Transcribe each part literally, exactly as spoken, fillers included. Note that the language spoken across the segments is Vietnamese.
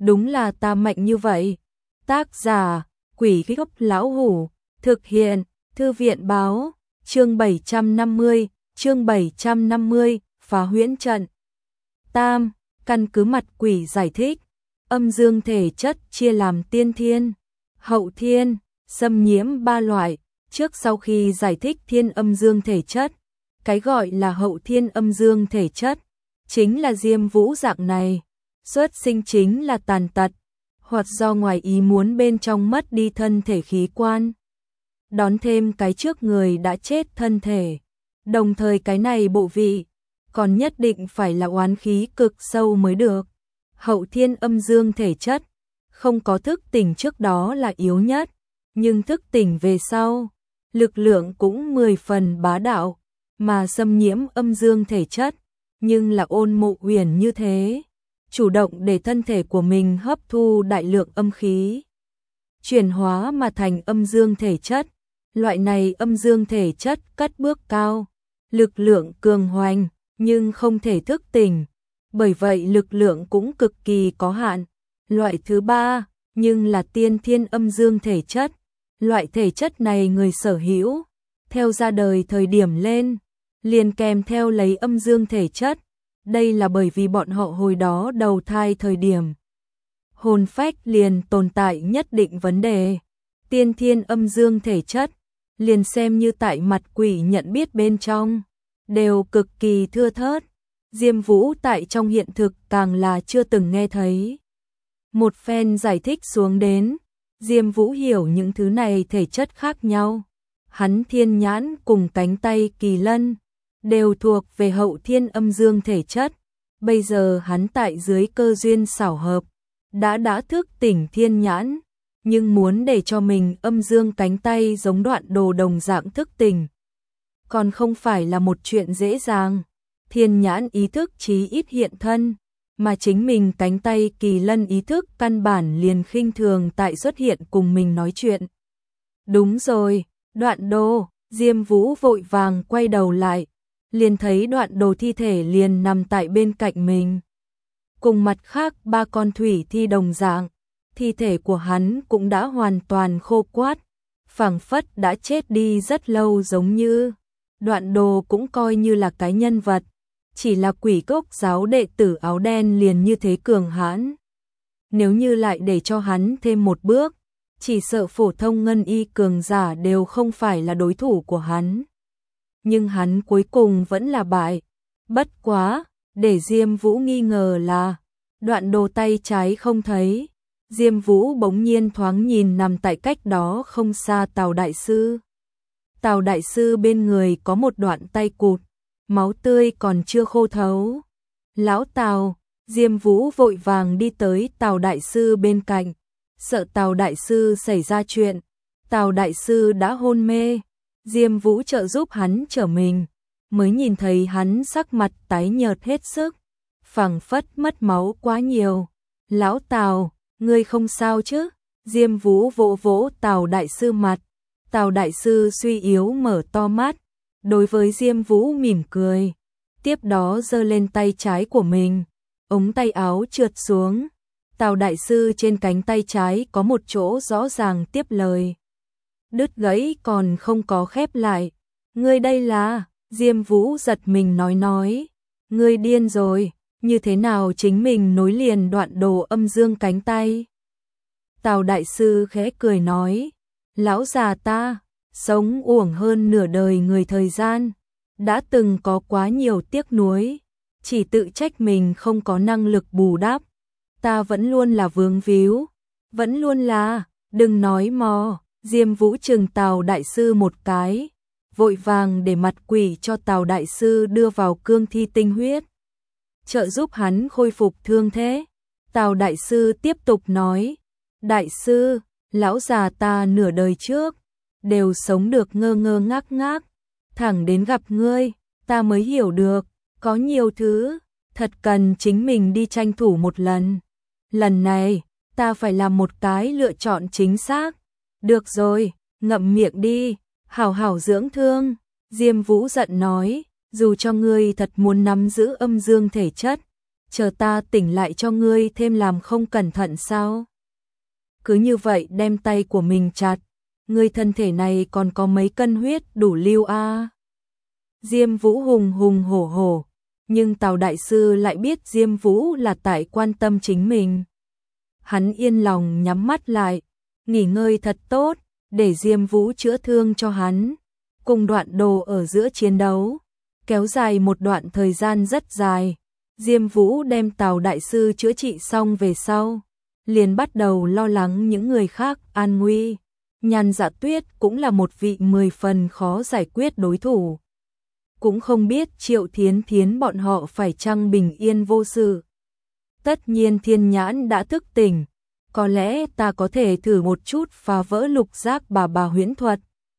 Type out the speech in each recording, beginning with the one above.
đúng là ta mạnh như vậy. Tác giả, Quỷ Gốc Lão Hủ, thực hiện, Thư viện báo, chương bảy trăm năm mươi, chương bảy trăm năm mươi, phá huyễn trận. Tam, căn cứ mặt quỷ giải thích, âm dương thể chất chia làm tiên thiên, hậu thiên, xâm nhiễm ba loại, trước sau khi giải thích thiên âm dương thể chất, cái gọi là hậu thiên âm dương thể chất, chính là Diêm Vũ dạng này, xuất sinh chính là tàn tật, hoặc do ngoài ý muốn bên trong mất đi thân thể khí quan. Đón thêm cái trước người đã chết thân thể, đồng thời cái này bộ vị, còn nhất định phải là oán khí cực sâu mới được. Hậu thiên âm dương thể chất, không có thức tỉnh trước đó là yếu nhất, nhưng thức tỉnh về sau, lực lượng cũng mười phần bá đạo, mà xâm nhiễm âm dương thể chất, nhưng là Ôn Mộ Uyển như thế, chủ động để thân thể của mình hấp thu đại lượng âm khí, chuyển hóa mà thành âm dương thể chất. Loại này âm dương thể chất cất bước cao, lực lượng cường hoành, nhưng không thể thức tỉnh, bởi vậy lực lượng cũng cực kỳ có hạn. Loại thứ ba, nhưng là tiên thiên âm dương thể chất. Loại thể chất này người sở hữu, theo ra đời thời điểm lên, liền kèm theo lấy âm dương thể chất. Đây là bởi vì bọn họ hồi đó đầu thai thời điểm, hồn phách liền tồn tại nhất định vấn đề. Tiên thiên âm dương thể chất, liền xem như tại mặt quỷ nhận biết bên trong, đều cực kỳ thưa thớt. Diêm Vũ tại trong hiện thực càng là chưa từng nghe thấy. Một phen giải thích xuống đến, Diêm Vũ hiểu những thứ này thể chất khác nhau. Hắn thiên nhãn cùng cánh tay kỳ lân, đều thuộc về hậu thiên âm dương thể chất. Bây giờ hắn tại dưới cơ duyên xảo hợp, đã đã thức tỉnh thiên nhãn, nhưng muốn để cho mình âm dương cánh tay giống Đoạn Đồ đồng dạng thức tỉnh, còn không phải là một chuyện dễ dàng. Thiên nhãn ý thức chí ít hiện thân, mà chính mình cánh tay kỳ lân ý thức căn bản liền khinh thường tại xuất hiện cùng mình nói chuyện. Đúng rồi, Đoạn Đồ. Diêm Vũ vội vàng quay đầu lại, liền thấy Đoạn Đồ thi thể liền nằm tại bên cạnh mình. Cùng mặt khác ba con thủy thi đồng dạng, thi thể của hắn cũng đã hoàn toàn khô quát, phảng phất đã chết đi rất lâu giống như. Đoạn Đồ cũng coi như là cái nhân vật, chỉ là Quỷ Cốc giáo đệ tử áo đen liền như thế cường hãn. Nếu như lại để cho hắn thêm một bước, chỉ sợ phổ thông ngân y cường giả đều không phải là đối thủ của hắn. Nhưng hắn cuối cùng vẫn là bại. Bất quá, để Diêm Vũ nghi ngờ là, Đoạn Đồ tay trái không thấy. Diêm Vũ bỗng nhiên thoáng nhìn nằm tại cách đó không xa Tào Đại Sư. Tào Đại Sư bên người có một đoạn tay cụt, máu tươi còn chưa khô thấu. Lão Tào, Diêm Vũ vội vàng đi tới Tào Đại Sư bên cạnh, sợ Tào Đại Sư xảy ra chuyện. Tào Đại Sư đã hôn mê, Diêm Vũ trợ giúp hắn trở mình, mới nhìn thấy hắn sắc mặt tái nhợt hết sức, phảng phất mất máu quá nhiều. Lão Tào, ngươi không sao chứ? Diêm Vũ vỗ vỗ Tào Đại Sư mặt. Tào Đại Sư suy yếu mở to mắt, đối với Diêm Vũ mỉm cười, tiếp đó giơ lên tay trái của mình, ống tay áo trượt xuống. Tào Đại Sư trên cánh tay trái có một chỗ rõ ràng tiếp lời, đứt gãy còn không có khép lại. Ngươi đây là? Diêm Vũ giật mình nói nói, ngươi điên rồi, như thế nào chính mình nối liền Đoạn Đồ âm dương cánh tay? Tào Đại Sư khẽ cười nói, lão già ta, sống uổng hơn nửa đời người thời gian, đã từng có quá nhiều tiếc nuối, chỉ tự trách mình không có năng lực bù đắp. Ta vẫn luôn là vướng víu, vẫn luôn là, đừng nói mò. Diêm Vũ trừng Tào Đại Sư một cái, vội vàng để mặt quỷ cho Tào Đại Sư đưa vào cương thi tinh huyết, trợ giúp hắn khôi phục thương thế. Tào Đại Sư tiếp tục nói, Đại Sư, lão già ta nửa đời trước, đều sống được ngơ ngơ ngác ngác, thẳng đến gặp ngươi, ta mới hiểu được, có nhiều thứ, thật cần chính mình đi tranh thủ một lần. Lần này, ta phải làm một cái lựa chọn chính xác. Được rồi, ngậm miệng đi, hảo hảo dưỡng thương. Diêm Vũ giận nói, dù cho ngươi thật muốn nắm giữ âm dương thể chất, chờ ta tỉnh lại cho ngươi thêm làm không cẩn thận sao? Cứ như vậy đem tay của mình chặt, ngươi thân thể này còn có mấy cân huyết đủ lưu a? À? Diêm Vũ hùng hùng hổ hổ, nhưng Tào đại sư lại biết Diêm Vũ là tại quan tâm chính mình. Hắn yên lòng nhắm mắt lại, nghỉ ngơi thật tốt, để Diêm Vũ chữa thương cho hắn. Cùng Đoạn Đồ ở giữa chiến đấu, kéo dài một đoạn thời gian rất dài. Diêm Vũ đem Tào đại sư chữa trị xong về sau, liền bắt đầu lo lắng những người khác an nguy. Nhan Dạ Tuyết cũng là một vị mười phần khó giải quyết đối thủ. Cũng không biết Triệu Thiến Thiến bọn họ phải chăng bình yên vô sự. Tất nhiên Thiên Nhãn đã thức tỉnh, có lẽ ta có thể thử một chút phá vỡ lục giác bà bà huyễn thuật.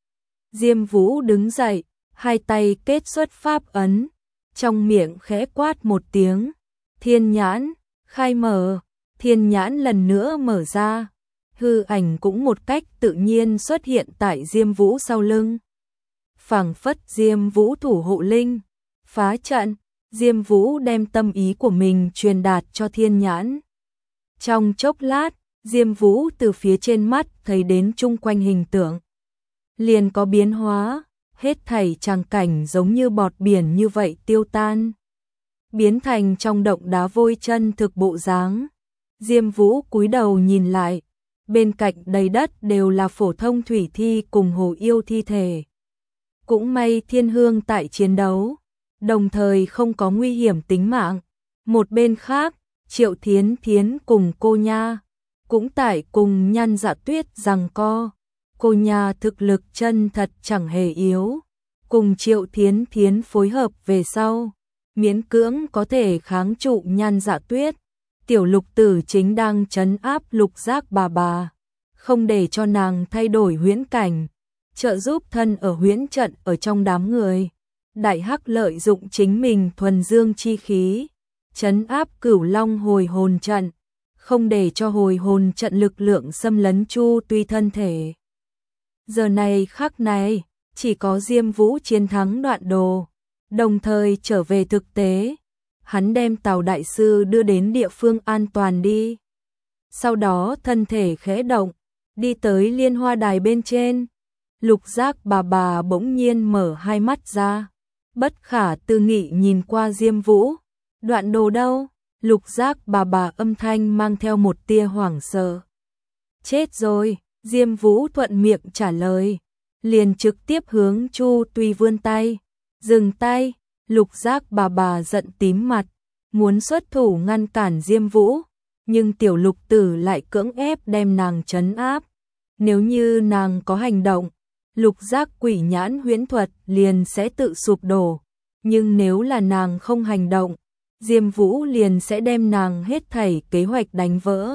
Diêm Vũ đứng dậy, hai tay kết xuất pháp ấn, trong miệng khẽ quát một tiếng. Thiên Nhãn, khai mở. Thiên Nhãn lần nữa mở ra, hư ảnh cũng một cách tự nhiên xuất hiện tại Diêm Vũ sau lưng. Phảng phất Diêm Vũ thủ hộ linh, phá trận, Diêm Vũ đem tâm ý của mình truyền đạt cho Thiên Nhãn. Trong chốc lát, Diêm Vũ từ phía trên mắt thấy đến chung quanh hình tượng. Liền có biến hóa, hết thảy tràng cảnh giống như bọt biển như vậy tiêu tan. Biến thành trong động đá vôi chân thực bộ dáng. Diêm Vũ cúi đầu nhìn lại, bên cạnh đầy đất đều là phổ thông thủy thi cùng hồ yêu thi thể. Cũng may Thiên Hương tại chiến đấu, đồng thời không có nguy hiểm tính mạng. Một bên khác, Triệu Thiến Thiến cùng cô Nha, cũng tại cùng Nhan Dạ Tuyết giằng co. Cô Nha thực lực chân thật chẳng hề yếu, cùng Triệu Thiến Thiến phối hợp về sau, miễn cưỡng có thể kháng trụ Nhan Dạ Tuyết. Tiểu Lục Tử chính đang trấn áp lục giác bà bà, không để cho nàng thay đổi huyễn cảnh, trợ giúp thân ở huyễn trận ở trong đám người. Đại Hắc lợi dụng chính mình thuần dương chi khí, trấn áp Cửu Long hồi hồn trận, không để cho hồi hồn trận lực lượng xâm lấn Chu Tuy thân thể. Giờ này khắc này, chỉ có Diêm Vũ chiến thắng Đoạn Đồ, đồng thời trở về thực tế. Hắn đem Tào đại sư đưa đến địa phương an toàn đi. Sau đó thân thể khẽ động, đi tới liên hoa đài bên trên. Lục giác bà bà bỗng nhiên mở hai mắt ra, bất khả tư nghị nhìn qua Diêm Vũ. Đoạn Đồ đâu? Lục giác bà bà âm thanh mang theo một tia hoảng sợ. Chết rồi, Diêm Vũ thuận miệng trả lời, liền trực tiếp hướng Chu Tuy vươn tay. Dừng tay. Lục giác bà bà giận tím mặt, muốn xuất thủ ngăn cản Diêm Vũ, nhưng Tiểu Lục Tử lại cưỡng ép đem nàng trấn áp. Nếu như nàng có hành động, lục giác quỷ nhãn huyễn thuật liền sẽ tự sụp đổ, nhưng nếu là nàng không hành động, Diêm Vũ liền sẽ đem nàng hết thảy kế hoạch đánh vỡ.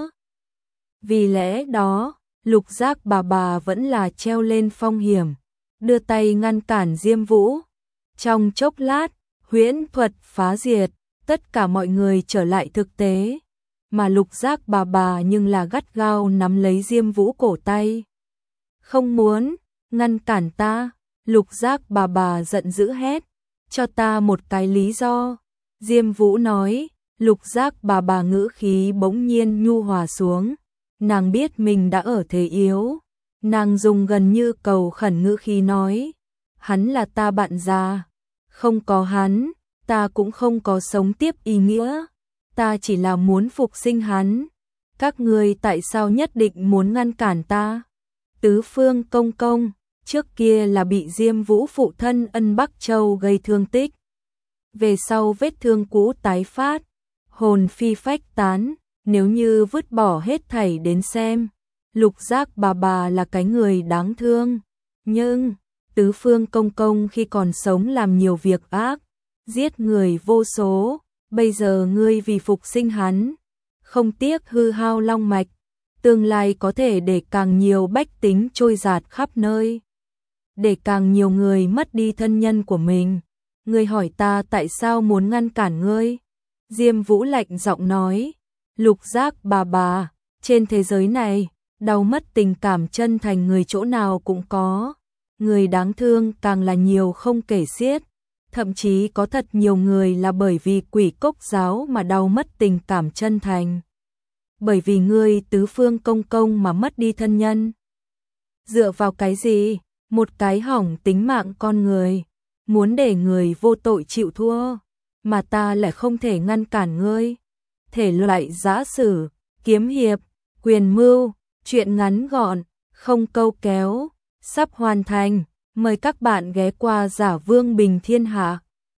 Vì lẽ đó, lục giác bà bà vẫn là treo lên phong hiểm, đưa tay ngăn cản Diêm Vũ. Trong chốc lát, huyễn thuật phá diệt, tất cả mọi người trở lại thực tế, mà lục giác bà bà nhưng là gắt gao nắm lấy Diêm Vũ cổ tay. Không muốn, ngăn cản ta, lục giác bà bà giận dữ hét, cho ta một cái lý do. Diêm Vũ nói, lục giác bà bà ngữ khí bỗng nhiên nhu hòa xuống, nàng biết mình đã ở thế yếu, nàng dùng gần như cầu khẩn ngữ khí nói, hắn là ta bạn già. Không có hắn, ta cũng không có sống tiếp ý nghĩa, ta chỉ là muốn phục sinh hắn. Các ngươi tại sao nhất định muốn ngăn cản ta? Tứ Phương công công, trước kia là bị Diêm Vũ phụ thân Ân Bắc Châu gây thương tích. Về sau vết thương cũ tái phát, hồn phi phách tán, nếu như vứt bỏ hết thảy đến xem, lục giác bà bà là cái người đáng thương. Nhưng Tứ Phương công công khi còn sống làm nhiều việc ác, giết người vô số, bây giờ ngươi vì phục sinh hắn, không tiếc hư hao long mạch, tương lai có thể để càng nhiều bách tính trôi dạt khắp nơi, để càng nhiều người mất đi thân nhân của mình. Ngươi hỏi ta tại sao muốn ngăn cản ngươi? Diêm Vũ lạnh giọng nói, lục giác bà bà, trên thế giới này, đau mất tình cảm chân thành người chỗ nào cũng có. Người đáng thương càng là nhiều không kể xiết, thậm chí có thật nhiều người là bởi vì quỷ cốc giáo mà đau mất tình cảm chân thành. Bởi vì ngươi tứ phương công công mà mất đi thân nhân. Dựa vào cái gì? Một cái hỏng tính mạng con người, muốn để người vô tội chịu thua, mà ta lại không thể ngăn cản ngươi. Thể loại giã sử, kiếm hiệp, quyền mưu, truyện ngắn gọn, không câu kéo, sắp hoàn thành. Mời các bạn ghé qua Giả Vương Bình Thiên Hạ.